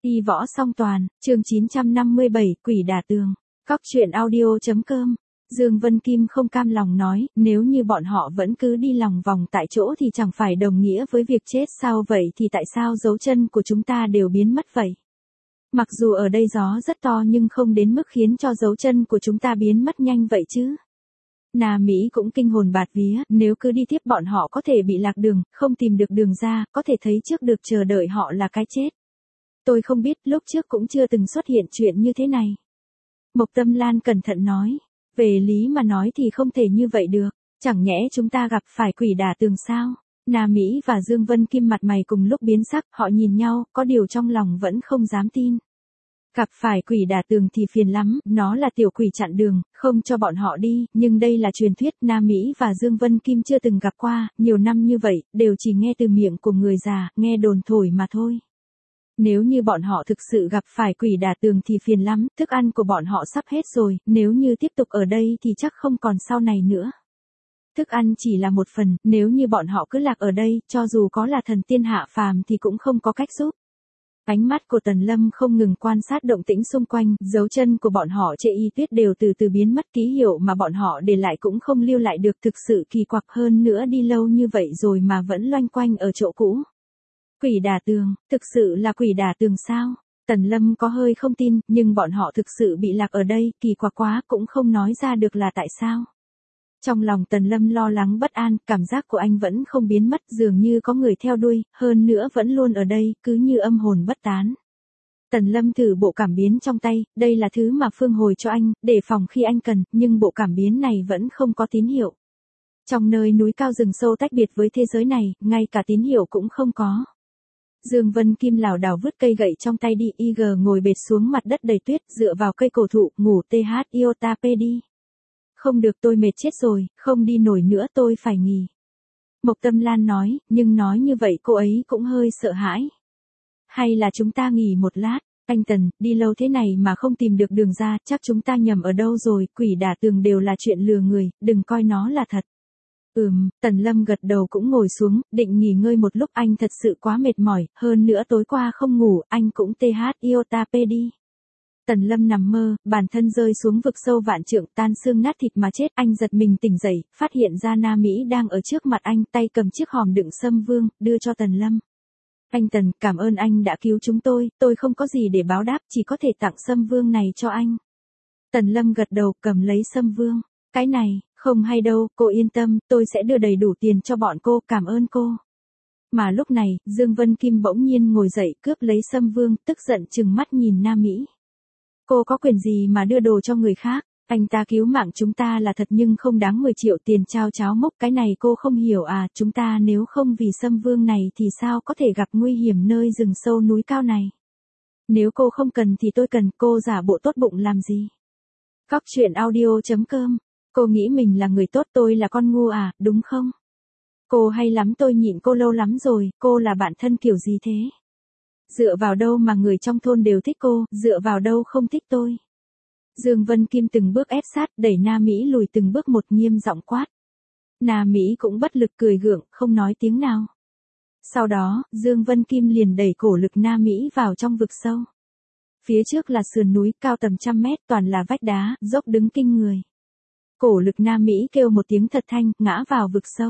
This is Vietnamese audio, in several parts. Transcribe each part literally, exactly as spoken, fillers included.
Y võ song toàn, chương chín trăm năm mươi bảy, quỷ đả tường. Cóc truyện audio.com. Dương Vân Kim không cam lòng nói, nếu như bọn họ vẫn cứ đi lòng vòng tại chỗ thì chẳng phải đồng nghĩa với việc chết sao vậy thì tại sao dấu chân của chúng ta đều biến mất vậy? Mặc dù ở đây gió rất to nhưng không đến mức khiến cho dấu chân của chúng ta biến mất nhanh vậy chứ. Na Mỹ cũng kinh hồn bạt vía, nếu cứ đi tiếp bọn họ có thể bị lạc đường, không tìm được đường ra, có thể thấy trước được chờ đợi họ là cái chết. Tôi không biết, lúc trước cũng chưa từng xuất hiện chuyện như thế này. Mộc Tâm Lan cẩn thận nói, về lý mà nói thì không thể như vậy được, chẳng nhẽ chúng ta gặp phải quỷ đả tường sao? Na Mỹ và Dương Vân Kim mặt mày cùng lúc biến sắc, họ nhìn nhau, có điều trong lòng vẫn không dám tin. Gặp phải quỷ đả tường thì phiền lắm, nó là tiểu quỷ chặn đường, không cho bọn họ đi, nhưng đây là truyền thuyết, Na Mỹ và Dương Vân Kim chưa từng gặp qua, nhiều năm như vậy, đều chỉ nghe từ miệng của người già, nghe đồn thổi mà thôi. Nếu như bọn họ thực sự gặp phải quỷ đả tường thì phiền lắm, thức ăn của bọn họ sắp hết rồi, nếu như tiếp tục ở đây thì chắc không còn sau này nữa. Thức ăn chỉ là một phần, nếu như bọn họ cứ lạc ở đây, cho dù có là thần tiên hạ phàm thì cũng không có cách giúp. Ánh mắt của Tần Lâm không ngừng quan sát động tĩnh xung quanh, dấu chân của bọn họ Trệ Y Tuyết đều từ từ biến mất, ký hiệu mà bọn họ để lại cũng không lưu lại được, thực sự kỳ quặc, hơn nữa đi lâu như vậy rồi mà vẫn loanh quanh ở chỗ cũ. Quỷ đả tường, thực sự là quỷ đả tường sao? Tần Lâm có hơi không tin, nhưng bọn họ thực sự bị lạc ở đây, kỳ quặc quá, cũng không nói ra được là tại sao. Trong lòng Tần Lâm lo lắng bất an, cảm giác của anh vẫn không biến mất, dường như có người theo đuôi, hơn nữa vẫn luôn ở đây, cứ như âm hồn bất tán. Tần Lâm thử bộ cảm biến trong tay, đây là thứ mà Phương hồi cho anh, để phòng khi anh cần, nhưng bộ cảm biến này vẫn không có tín hiệu. Trong nơi núi cao rừng sâu tách biệt với thế giới này, ngay cả tín hiệu cũng không có. Dương Vân Kim lảo đảo vứt cây gậy trong tay đi, i giê ngồi bệt xuống mặt đất đầy tuyết, dựa vào cây cổ thụ, ngủ tê hát iota pê đi. Không được, tôi mệt chết rồi, không đi nổi nữa, tôi phải nghỉ. Mộc Tâm Lan nói, nhưng nói như vậy cô ấy cũng hơi sợ hãi. Hay là chúng ta nghỉ một lát, anh Tần, đi lâu thế này mà không tìm được đường ra, chắc chúng ta nhầm ở đâu rồi, quỷ đả tường đều là chuyện lừa người, đừng coi nó là thật. Ừm, Tần Lâm gật đầu cũng ngồi xuống, định nghỉ ngơi một lúc, anh thật sự quá mệt mỏi, hơn nữa tối qua không ngủ, anh cũng tê hát iota pê đi. Tần Lâm nằm mơ, bản thân rơi xuống vực sâu vạn trượng, tan xương nát thịt mà chết, anh giật mình tỉnh dậy, phát hiện ra Na Mỹ đang ở trước mặt anh, tay cầm chiếc hòm đựng sâm vương, đưa cho Tần Lâm. Anh Tần, cảm ơn anh đã cứu chúng tôi, tôi không có gì để báo đáp, chỉ có thể tặng sâm vương này cho anh. Tần Lâm gật đầu, cầm lấy sâm vương. Cái này, không hay đâu, cô yên tâm, tôi sẽ đưa đầy đủ tiền cho bọn cô, cảm ơn cô. Mà lúc này, Dương Vân Kim bỗng nhiên ngồi dậy, cướp lấy sâm vương, tức giận trừng mắt nhìn Na Mỹ. Cô có quyền gì mà đưa đồ cho người khác, anh ta cứu mạng chúng ta là thật nhưng không đáng mười triệu tiền trao cháo mốc, cái này cô không hiểu à, chúng ta nếu không vì sâm vương này thì sao có thể gặp nguy hiểm nơi rừng sâu núi cao này. Nếu cô không cần thì tôi cần, cô giả bộ tốt bụng làm gì. Cóc truyện audio.com. Cô nghĩ mình là người tốt, tôi là con ngu à, đúng không? Cô hay lắm, tôi nhịn cô lâu lắm rồi, cô là bạn thân kiểu gì thế? Dựa vào đâu mà người trong thôn đều thích cô, dựa vào đâu không thích tôi? Dương Vân Kim từng bước ép sát, đẩy Na Mỹ lùi từng bước một, nghiêm giọng quát. Na Mỹ cũng bất lực cười gượng, không nói tiếng nào. Sau đó, Dương Vân Kim liền đẩy cổ lực Na Mỹ vào trong vực sâu. Phía trước là sườn núi cao tầm trăm mét, toàn là vách đá, dốc đứng kinh người. Cổ lực Na Mỹ kêu một tiếng thật thanh, ngã vào vực sâu.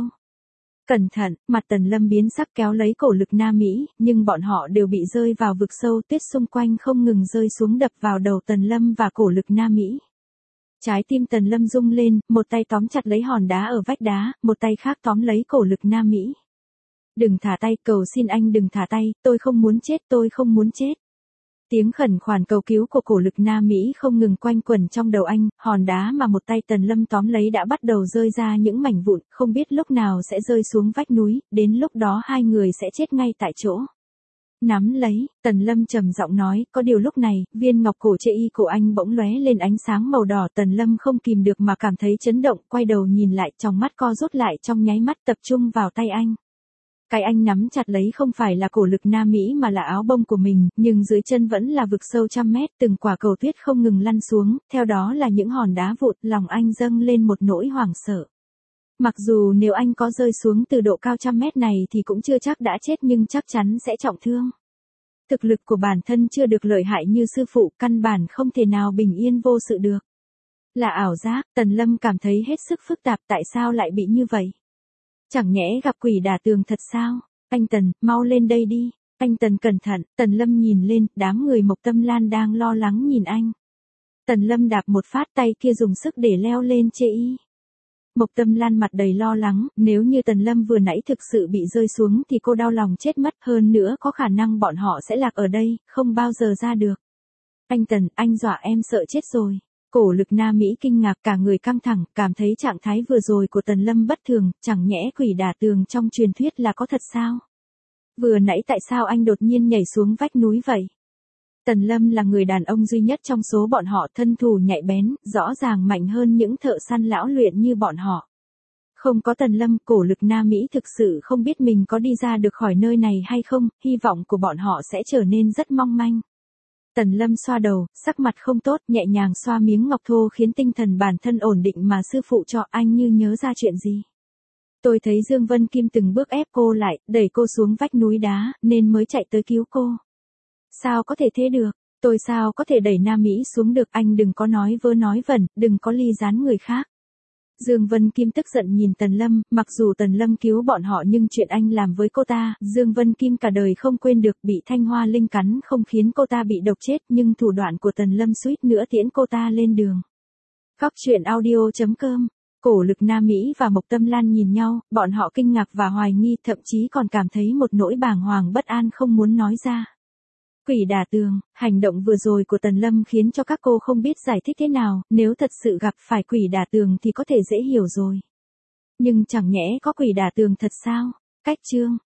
Cẩn thận, mặt Tần Lâm biến sắc kéo lấy cổ lực Na Mỹ, nhưng bọn họ đều bị rơi vào vực sâu, tuyết xung quanh không ngừng rơi xuống đập vào đầu Tần Lâm và cổ lực Na Mỹ. Trái tim Tần Lâm rung lên, một tay tóm chặt lấy hòn đá ở vách đá, một tay khác tóm lấy cổ lực Na Mỹ. Đừng thả tay, cầu xin anh đừng thả tay, tôi không muốn chết, tôi không muốn chết. Tiếng khẩn khoản cầu cứu của cổ lực Na Mỹ không ngừng quanh quẩn trong đầu anh, hòn đá mà một tay Tần Lâm tóm lấy đã bắt đầu rơi ra những mảnh vụn, không biết lúc nào sẽ rơi xuống vách núi, đến lúc đó hai người sẽ chết ngay tại chỗ. Nắm lấy, Tần Lâm trầm giọng nói, có điều lúc này, viên ngọc cổ Trệ Y của anh bỗng lóe lên ánh sáng màu đỏ, Tần Lâm không kìm được mà cảm thấy chấn động, quay đầu nhìn lại, trong mắt co rút lại trong nháy mắt, tập trung vào tay anh. Cái anh nắm chặt lấy không phải là cổ lực Na Mỹ mà là áo bông của mình, nhưng dưới chân vẫn là vực sâu trăm mét, từng quả cầu tuyết không ngừng lăn xuống, theo đó là những hòn đá vụn, lòng anh dâng lên một nỗi hoảng sợ. Mặc dù nếu anh có rơi xuống từ độ cao trăm mét này thì cũng chưa chắc đã chết nhưng chắc chắn sẽ trọng thương. Thực lực của bản thân chưa được lợi hại như sư phụ, căn bản không thể nào bình yên vô sự được. Là ảo giác, Tần Lâm cảm thấy hết sức phức tạp, tại sao lại bị như vậy? Chẳng nhẽ gặp quỷ đả tường thật sao? Anh Tần, mau lên đây đi. Anh Tần cẩn thận, Tần Lâm nhìn lên, đám người Mộc Tâm Lan đang lo lắng nhìn anh. Tần Lâm đạp một phát, tay kia dùng sức để leo lên chê y. Mộc Tâm Lan mặt đầy lo lắng, nếu như Tần Lâm vừa nãy thực sự bị rơi xuống thì cô đau lòng chết mất, hơn nữa có khả năng bọn họ sẽ lạc ở đây, không bao giờ ra được. Anh Tần, anh dọa em sợ chết rồi. Cổ Lực Na Mỹ kinh ngạc, cả người căng thẳng, cảm thấy trạng thái vừa rồi của Tần Lâm bất thường, chẳng nhẽ quỷ đả tường trong truyền thuyết là có thật sao? Vừa nãy tại sao anh đột nhiên nhảy xuống vách núi vậy? Tần Lâm là người đàn ông duy nhất trong số bọn họ, thân thủ nhạy bén, rõ ràng mạnh hơn những thợ săn lão luyện như bọn họ. Không có Tần Lâm, Cổ Lực Na Mỹ thực sự không biết mình có đi ra được khỏi nơi này hay không, hy vọng của bọn họ sẽ trở nên rất mong manh. Tần Lâm xoa đầu, sắc mặt không tốt, nhẹ nhàng xoa miếng ngọc thô khiến tinh thần bản thân ổn định mà sư phụ cho. Anh như nhớ ra chuyện gì? Tôi thấy Dương Vân Kim từng bước ép cô lại, đẩy cô xuống vách núi đá, nên mới chạy tới cứu cô. Sao có thể thế được? Tôi sao có thể đẩy Nam Mỹ xuống được? Anh đừng có nói vớ nói vẩn, đừng có ly gián người khác. Dương Vân Kim tức giận nhìn Tần Lâm, mặc dù Tần Lâm cứu bọn họ nhưng chuyện anh làm với cô ta, Dương Vân Kim cả đời không quên được. Bị Thanh Hoa Linh cắn không khiến cô ta bị độc chết, nhưng thủ đoạn của Tần Lâm suýt nữa tiễn cô ta lên đường. Góc truyện audio chấm com. Cổ Lực Na Mỹ và Mộc Tâm Lan nhìn nhau, bọn họ kinh ngạc và hoài nghi, thậm chí còn cảm thấy một nỗi bàng hoàng bất an không muốn nói ra. Quỷ đả tường, hành động vừa rồi của Tần Lâm khiến cho các cô không biết giải thích thế nào, nếu thật sự gặp phải quỷ đả tường thì có thể dễ hiểu rồi. Nhưng chẳng nhẽ có quỷ đả tường thật sao? Cách chương